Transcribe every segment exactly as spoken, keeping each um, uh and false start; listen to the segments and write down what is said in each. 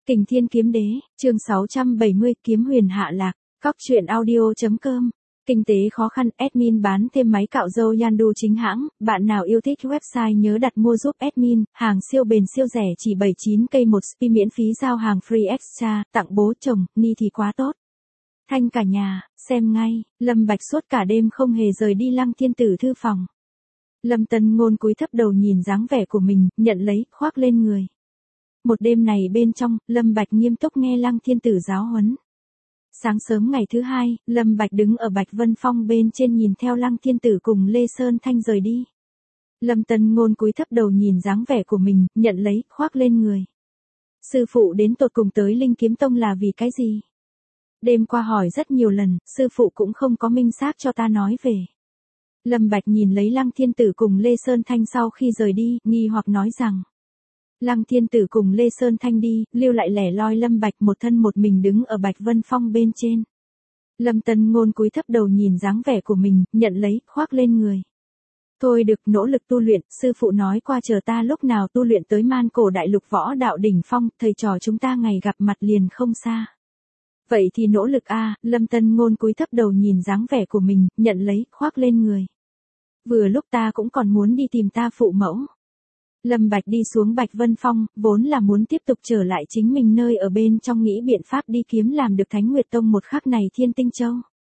Kình Thiên Kiếm Đế, chương sáu trăm bảy mươi, Kiếm Huyền Hạ Lạc, Cóc truyện audio.com. Kinh tế khó khăn, admin bán thêm máy cạo râu Yandu chính hãng, bạn nào yêu thích website nhớ đặt mua giúp admin, hàng siêu bền siêu rẻ chỉ bảy mươi chín cây một spi miễn phí giao hàng free extra, tặng bố chồng, ni thì quá tốt. Thanh cả nhà, xem ngay, Lâm Bạch suốt cả đêm không hề rời đi Lăng Thiên Tử thư phòng. Lâm Tân Ngôn cúi thấp đầu nhìn dáng vẻ của mình, nhận lấy, khoác lên người. Một đêm này bên trong, Lâm Bạch nghiêm túc nghe Lăng Thiên Tử giáo huấn. Sáng sớm ngày thứ hai, Lâm Bạch đứng ở Bạch Vân Phong bên trên nhìn theo Lăng Thiên Tử cùng Lê Sơn Thanh rời đi. Lâm Tân Ngôn cúi thấp đầu nhìn dáng vẻ của mình, nhận lấy, khoác lên người. Sư phụ đến tột cùng tới Linh Kiếm Tông là vì cái gì? Đêm qua hỏi rất nhiều lần, sư phụ cũng không có minh xác cho ta nói về. Lâm Bạch nhìn lấy Lăng Thiên Tử cùng Lê Sơn Thanh sau khi rời đi, nghi hoặc nói rằng. Lăng Thiên Tử cùng Lê Sơn Thanh đi, lưu lại lẻ loi Lâm Bạch một thân một mình đứng ở Bạch Vân Phong bên trên. Lâm Tân Ngôn cúi thấp đầu nhìn dáng vẻ của mình, nhận lấy, khoác lên người. Thôi được, nỗ lực tu luyện, sư phụ nói qua chờ ta lúc nào tu luyện tới man cổ đại lục võ đạo đỉnh phong, thầy trò chúng ta ngày gặp mặt liền không xa. Vậy thì nỗ lực a, Lâm Tân Ngôn cúi thấp đầu nhìn dáng vẻ của mình, nhận lấy, khoác lên người. Vừa lúc ta cũng còn muốn đi tìm ta phụ mẫu. Lâm Bạch đi xuống Bạch Vân Phong, vốn là muốn tiếp tục trở lại chính mình nơi ở bên trong nghĩ biện pháp đi kiếm làm được Thánh Nguyệt Tông một khắc này Thiên Tinh Châu.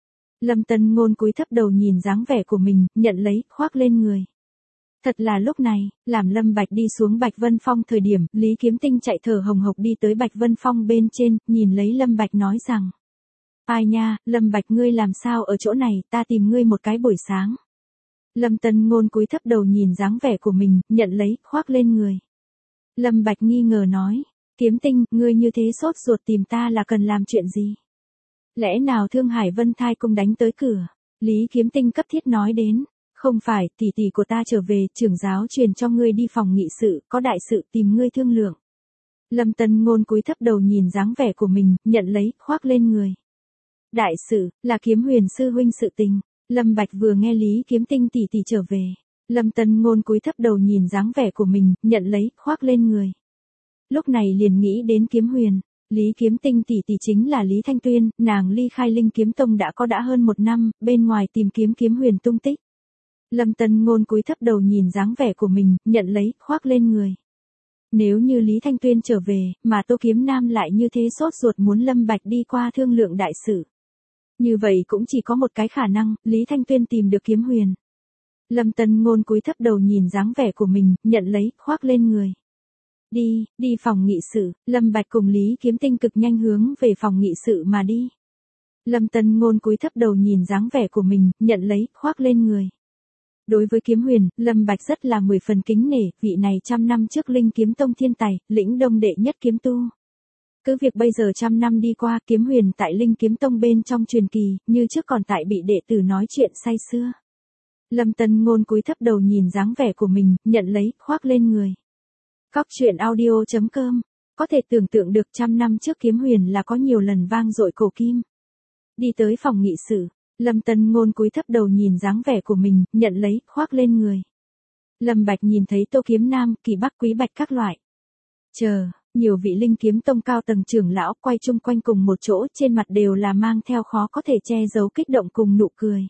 Lâm Tân Ngôn cúi thấp đầu nhìn dáng vẻ của mình, nhận lấy, khoác lên người. Thật là lúc này, làm Lâm Bạch đi xuống Bạch Vân Phong thời điểm, Lý Kiếm Tinh chạy thở hồng hộc đi tới Bạch Vân Phong bên trên, nhìn lấy Lâm Bạch nói rằng. Ai nha, Lâm Bạch ngươi làm sao ở chỗ này, ta tìm ngươi một cái buổi sáng. Lâm Tân Ngôn cúi thấp đầu nhìn dáng vẻ của mình, nhận lấy, khoác lên người. Lâm Bạch nghi ngờ nói, Kiếm Tinh, ngươi như thế sốt ruột tìm ta là cần làm chuyện gì? Lẽ nào Thương Hải Vân Thai Cung đánh tới cửa? Lý Kiếm Tinh cấp thiết nói đến, không phải, tỷ tỷ của ta trở về, trưởng giáo truyền cho ngươi đi phòng nghị sự, có đại sự tìm ngươi thương lượng. Lâm Tân Ngôn cúi thấp đầu nhìn dáng vẻ của mình, nhận lấy, khoác lên người. Đại sự, là Kiếm Huyền sư huynh sự tình. Lâm Bạch vừa nghe Lý Kiếm Tinh tỷ tỷ trở về. Lâm Tân Ngôn cúi thấp đầu nhìn dáng vẻ của mình, nhận lấy, khoác lên người. Lúc này liền nghĩ đến Kiếm Huyền. Lý Kiếm Tinh tỷ tỷ chính là Lý Thanh Tuyên, nàng ly khai Linh Kiếm Tông đã có đã hơn một năm, bên ngoài tìm kiếm Kiếm Huyền tung tích. Lâm Tân Ngôn cúi thấp đầu nhìn dáng vẻ của mình, nhận lấy, khoác lên người. Nếu như Lý Thanh Tuyên trở về, mà Tô Kiếm Nam lại như thế sốt ruột muốn Lâm Bạch đi qua thương lượng đại sự. Như vậy cũng chỉ có một cái khả năng, Lý Thanh Tuyên tìm được Kiếm Huyền. Lâm Tân Ngôn cúi thấp đầu nhìn dáng vẻ của mình, nhận lấy, khoác lên người. Đi, đi phòng nghị sự, Lâm Bạch cùng Lý Kiếm Tinh cực nhanh hướng về phòng nghị sự mà đi. Lâm Tân Ngôn cúi thấp đầu nhìn dáng vẻ của mình, nhận lấy, khoác lên người. Đối với Kiếm Huyền, Lâm Bạch rất là mười phần kính nể, vị này trăm năm trước Linh Kiếm Tông thiên tài, lĩnh đông đệ nhất kiếm tu. Cứ việc bây giờ trăm năm đi qua, Kiếm Huyền tại Linh Kiếm Tông bên trong truyền kỳ, như trước còn tại bị đệ tử nói chuyện say sưa. Lâm Tân Ngôn cúi thấp đầu nhìn dáng vẻ của mình, nhận lấy, khoác lên người. Cóc truyện audio.com. Có thể tưởng tượng được trăm năm trước Kiếm Huyền là có nhiều lần vang dội cổ kim. Đi tới phòng nghị sự, Lâm Tân Ngôn cúi thấp đầu nhìn dáng vẻ của mình, nhận lấy, khoác lên người. Lâm Bạch nhìn thấy Tô Kiếm Nam, Kỳ Bắc Quý Bạch các loại. Chờ. Nhiều vị Linh Kiếm Tông cao tầng trưởng lão quay chung quanh cùng một chỗ, trên mặt đều là mang theo khó có thể che giấu kích động cùng nụ cười.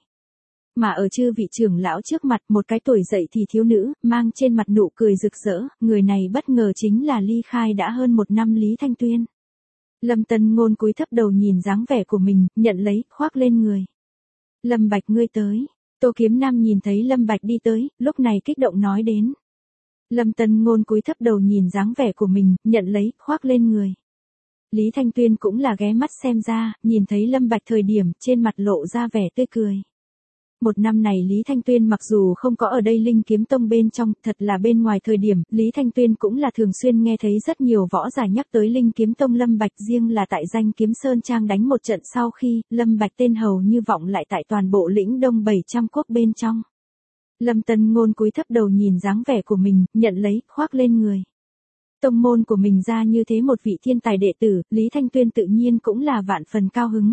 Mà ở chư vị trưởng lão trước mặt, một cái tuổi dậy thì thiếu nữ, mang trên mặt nụ cười rực rỡ, người này bất ngờ chính là ly khai đã hơn một năm Lý Thanh Tuyên. Lâm Tân Ngôn cúi thấp đầu nhìn dáng vẻ của mình, nhận lấy, khoác lên người. Lâm Bạch ngươi tới. Tô Kiếm Nam nhìn thấy Lâm Bạch đi tới, lúc này kích động nói đến. Lâm Tân Ngôn cúi thấp đầu nhìn dáng vẻ của mình, nhận lấy, khoác lên người. Lý Thanh Tuyên cũng là ghé mắt xem ra, nhìn thấy Lâm Bạch thời điểm, trên mặt lộ ra vẻ tươi cười. Một năm này Lý Thanh Tuyên mặc dù không có ở đây Linh Kiếm Tông bên trong, thật là bên ngoài thời điểm, Lý Thanh Tuyên cũng là thường xuyên nghe thấy rất nhiều võ giả nhắc tới Linh Kiếm Tông Lâm Bạch, riêng là tại danh Kiếm Sơn Trang đánh một trận sau khi, Lâm Bạch tên hầu như vọng lại tại toàn bộ lĩnh Đông bảy trăm quốc bên trong. Lâm Tân Ngôn cúi thấp đầu nhìn dáng vẻ của mình, nhận lấy, khoác lên người. Tông môn của mình ra như thế một vị thiên tài đệ tử, Lý Thanh Tuyên tự nhiên cũng là vạn phần cao hứng.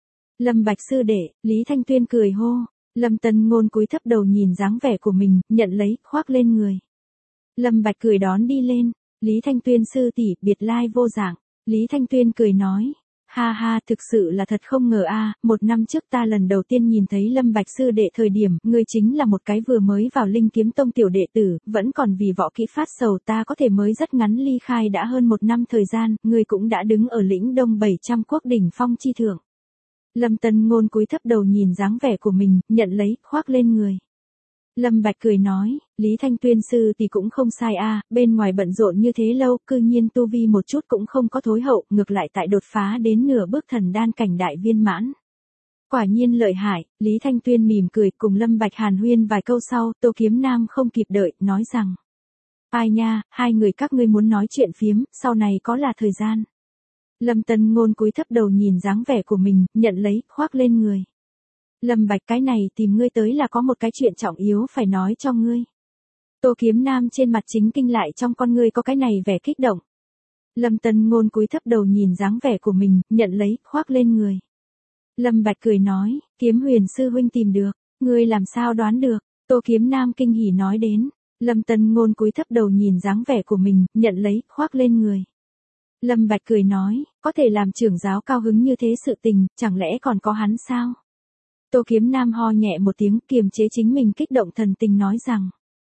Lâm Bạch sư đệ, Lý Thanh Tuyên cười hô. Lâm Tân Ngôn cúi thấp đầu nhìn dáng vẻ của mình, nhận lấy, khoác lên người. Lâm Bạch cười đón đi lên. Lý Thanh Tuyên sư tỷ, biệt lai vô dạng. Lý Thanh Tuyên cười nói. Ha ha, thực sự là thật không ngờ a, một năm trước ta lần đầu tiên nhìn thấy Lâm Bạch sư đệ thời điểm, ngươi chính là một cái vừa mới vào Linh Kiếm Tông tiểu đệ tử, vẫn còn vì võ kỹ phát sầu, ta có thể mới rất ngắn ly khai đã hơn một năm thời gian, ngươi cũng đã đứng ở lĩnh Đông bảy trăm quốc đỉnh phong chi thượng. Lâm Tân Ngôn cúi thấp đầu nhìn dáng vẻ của mình, nhận lấy, khoác lên người. Lâm Bạch cười nói, Lý Thanh Tuyên sư thì cũng không sai a, bên ngoài bận rộn như thế lâu, cư nhiên tu vi một chút cũng không có thối hậu, ngược lại tại đột phá đến nửa bước thần đan cảnh đại viên mãn. Quả nhiên lợi hại, Lý Thanh Tuyên mỉm cười cùng Lâm Bạch hàn huyên vài câu sau, Tô Kiếm Nam không kịp đợi, nói rằng. Ai nha, hai người các ngươi muốn nói chuyện phiếm, sau này có là thời gian. Lâm Tân Ngôn cúi thấp đầu nhìn dáng vẻ của mình, nhận lấy, khoác lên người. Lâm Bạch, cái này tìm ngươi tới là có một cái chuyện trọng yếu phải nói cho ngươi. Tô Kiếm Nam trên mặt chính kinh lại, trong con ngươi có cái này vẻ kích động. Lâm Tân Ngôn cúi thấp đầu nhìn dáng vẻ của mình, nhận lấy, khoác lên người. Lâm Bạch cười nói, Kiếm Huyền sư huynh tìm được, ngươi làm sao đoán được? Tô Kiếm Nam kinh hỉ nói đến. Lâm Tân Ngôn cúi thấp đầu nhìn dáng vẻ của mình, nhận lấy, khoác lên người. Lâm Bạch cười nói, có thể làm trưởng giáo cao hứng như thế sự tình, chẳng lẽ còn có hắn sao? Tô Kiếm Nam ho nhẹ một tiếng, kiềm chế chính mình kích động thần tình nói rằng.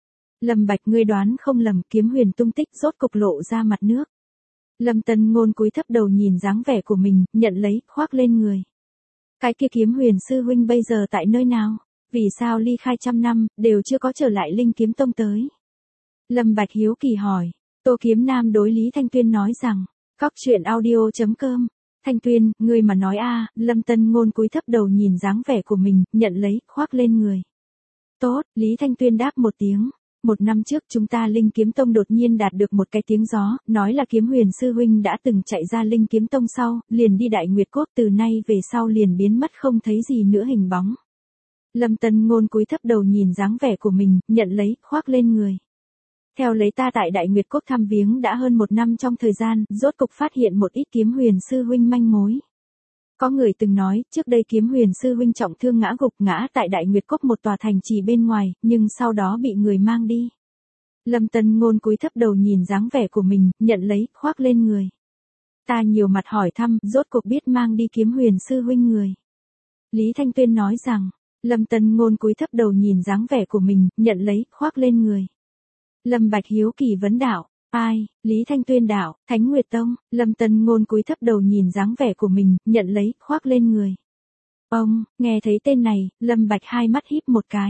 Lâm Bạch, ngươi đoán không lầm, Kiếm Huyền tung tích rốt cục lộ ra mặt nước. Lâm Tân Ngôn cúi thấp đầu nhìn dáng vẻ của mình, nhận lấy, khoác lên người. Cái kia Kiếm Huyền sư huynh bây giờ tại nơi nào? Vì sao ly khai trăm năm, đều chưa có trở lại Linh Kiếm Tông tới? Lâm Bạch hiếu kỳ hỏi. Tô Kiếm Nam đối Lý Thanh Tuyên nói rằng. Cóc truyện audio chấm com. Thanh Tuyên, ngươi mà nói a, Lâm Tân Ngôn cúi thấp đầu nhìn dáng vẻ của mình, nhận lấy, khoác lên người. Tốt, Lý Thanh Tuyên đáp một tiếng. Một năm trước chúng ta Linh Kiếm Tông đột nhiên đạt được một cái tiếng gió, nói là Kiếm Huyền sư huynh đã từng chạy ra Linh Kiếm Tông sau, liền đi Đại Nguyệt Quốc, từ nay về sau liền biến mất không thấy gì nữa hình bóng. Lâm Tân Ngôn cúi thấp đầu nhìn dáng vẻ của mình, nhận lấy, khoác lên người. Theo lấy ta tại Đại Nguyệt Quốc thăm viếng đã hơn một năm, trong thời gian, rốt cục phát hiện một ít Kiếm Huyền sư huynh manh mối. Có người từng nói, trước đây Kiếm Huyền sư huynh trọng thương ngã gục ngã tại Đại Nguyệt Quốc một tòa thành trì bên ngoài, nhưng sau đó bị người mang đi. Lâm Tân Ngôn cúi thấp đầu nhìn dáng vẻ của mình, nhận lấy, khoác lên người. Ta nhiều mặt hỏi thăm, rốt cuộc biết mang đi Kiếm Huyền sư huynh người. Lý Thanh Tuyên nói rằng, Lâm Tân Ngôn cúi thấp đầu nhìn dáng vẻ của mình, nhận lấy, khoác lên người. Lâm Bạch hiếu kỳ vấn đạo, ai? Lý Thanh Tuyên đạo, Thánh Nguyệt Tông. Lâm Tân Ngôn cúi thấp đầu nhìn dáng vẻ của mình, nhận lấy, khoác lên người. Ông, nghe thấy tên này, Lâm Bạch hai mắt híp một cái.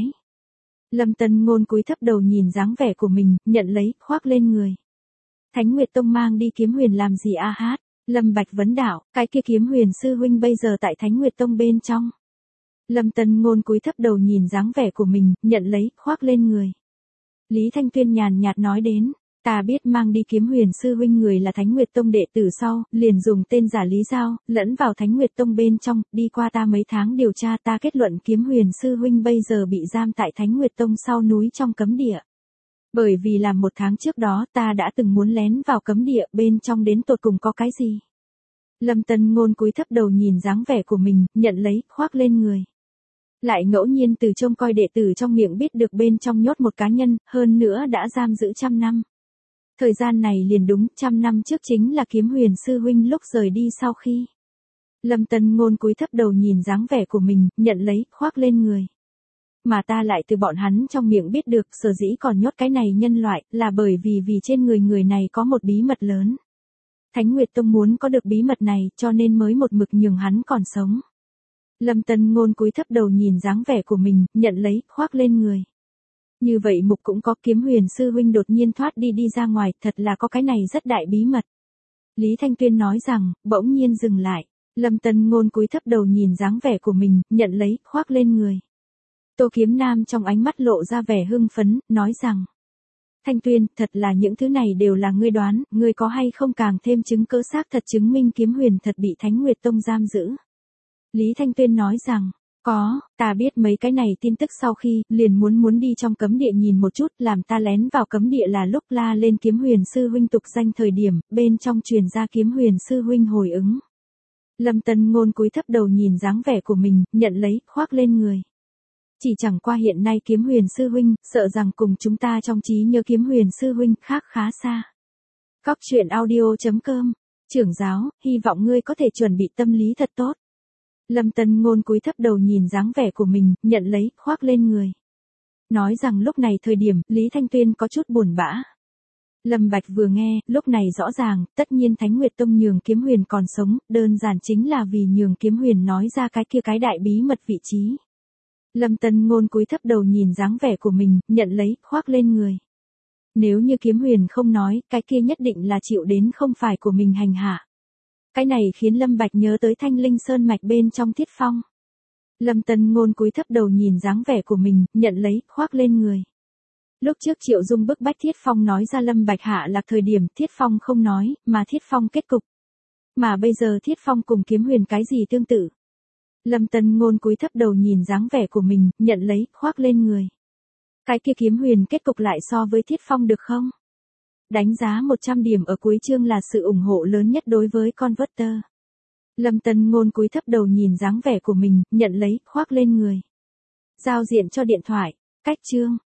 Lâm Tân Ngôn cúi thấp đầu nhìn dáng vẻ của mình, nhận lấy, khoác lên người. Thánh Nguyệt Tông mang đi Kiếm Huyền làm gì a hát? Lâm Bạch vấn đạo, cái kia Kiếm Huyền sư huynh bây giờ tại Thánh Nguyệt Tông bên trong. Lâm Tân Ngôn cúi thấp đầu nhìn dáng vẻ của mình, nhận lấy, khoác lên người. Lý Thanh Tuyên nhàn nhạt nói đến, ta biết mang đi Kiếm Huyền sư huynh người là Thánh Nguyệt Tông đệ tử sau, liền dùng tên giả Lý Giao, lẫn vào Thánh Nguyệt Tông bên trong, đi qua ta mấy tháng điều tra, ta kết luận Kiếm Huyền sư huynh bây giờ bị giam tại Thánh Nguyệt Tông sau núi trong cấm địa. Bởi vì làm một tháng trước đó ta đã từng muốn lén vào cấm địa, bên trong đến tột cùng có cái gì? Lâm Tân Ngôn cúi thấp đầu nhìn dáng vẻ của mình, nhận lấy, khoác lên người. Lại ngẫu nhiên từ trông coi đệ tử trong miệng biết được bên trong nhốt một cá nhân, hơn nữa đã giam giữ trăm năm. Thời gian này liền đúng, trăm năm trước chính là Kiếm Huyền sư huynh lúc rời đi sau khi. Lâm Tân Ngôn cúi thấp đầu nhìn dáng vẻ của mình, nhận lấy, khoác lên người. Mà ta lại từ bọn hắn trong miệng biết được, sở dĩ còn nhốt cái này nhân loại, là bởi vì vì trên người người này có một bí mật lớn. Thánh Nguyệt Tông muốn có được bí mật này, cho nên mới một mực nhường hắn còn sống. Lâm Tân Ngôn cúi thấp đầu nhìn dáng vẻ của mình, nhận lấy, khoác lên người. Như vậy mục cũng có, Kiếm Huyền sư huynh đột nhiên thoát đi đi ra ngoài, thật là có cái này rất đại bí mật. Lý Thanh Tuyên nói rằng, bỗng nhiên dừng lại. Lâm Tân Ngôn cúi thấp đầu nhìn dáng vẻ của mình, nhận lấy, khoác lên người. Tô Kiếm Nam trong ánh mắt lộ ra vẻ hưng phấn, nói rằng. Thanh Tuyên, thật là những thứ này đều là ngươi đoán, ngươi có hay không càng thêm chứng cứ xác thật chứng minh Kiếm Huyền thật bị Thánh Nguyệt Tông giam giữ. Lý Thanh Tuyên nói rằng, có, ta biết mấy cái này tin tức sau khi, liền muốn muốn đi trong cấm địa nhìn một chút, làm ta lén vào cấm địa là lúc la lên Kiếm Huyền sư huynh tục danh thời điểm, bên trong truyền ra Kiếm Huyền sư huynh hồi ứng. Lâm Tân Ngôn cúi thấp đầu nhìn dáng vẻ của mình, nhận lấy, khoác lên người. Chỉ chẳng qua hiện nay Kiếm Huyền sư huynh, sợ rằng cùng chúng ta trong trí nhớ Kiếm Huyền sư huynh khác khá xa. Cóc truyện audio chấm com Trưởng giáo, hy vọng ngươi có thể chuẩn bị tâm lý thật tốt. Lâm Tân Ngôn cúi thấp đầu nhìn dáng vẻ của mình, nhận lấy, khoác lên người. Nói rằng lúc này thời điểm, Lý Thanh Tuyên có chút buồn bã. Lâm Bạch vừa nghe, lúc này rõ ràng, tất nhiên Thánh Nguyệt Tông Nhường Kiếm Huyền còn sống, đơn giản chính là vì Nhường Kiếm Huyền nói ra cái kia cái đại bí mật vị trí. Lâm Tân Ngôn cúi thấp đầu nhìn dáng vẻ của mình, nhận lấy, khoác lên người. Nếu như Kiếm Huyền không nói, cái kia nhất định là chịu đến không phải của mình hành hạ. Cái này khiến Lâm Bạch nhớ tới Thanh Linh Sơn mạch bên trong Thiết Phong. Lâm Tân Ngôn cúi thấp đầu nhìn dáng vẻ của mình, nhận lấy, khoác lên người. Lúc trước Triệu Dung bức bách Thiết Phong nói ra Lâm Bạch hạ lạc thời điểm Thiết Phong không nói, mà Thiết Phong kết cục. Mà bây giờ Thiết Phong cùng Kiếm Huyền cái gì tương tự. Lâm Tân Ngôn cúi thấp đầu nhìn dáng vẻ của mình, nhận lấy, khoác lên người. Cái kia Kiếm Huyền kết cục lại so với Thiết Phong được không? Đánh giá một trăm điểm ở cuối chương là sự ủng hộ lớn nhất đối với Converter. Lâm Tân Ngôn cúi thấp đầu nhìn dáng vẻ của mình, nhận lấy, khoác lên người. Giao diện cho điện thoại, cách chương.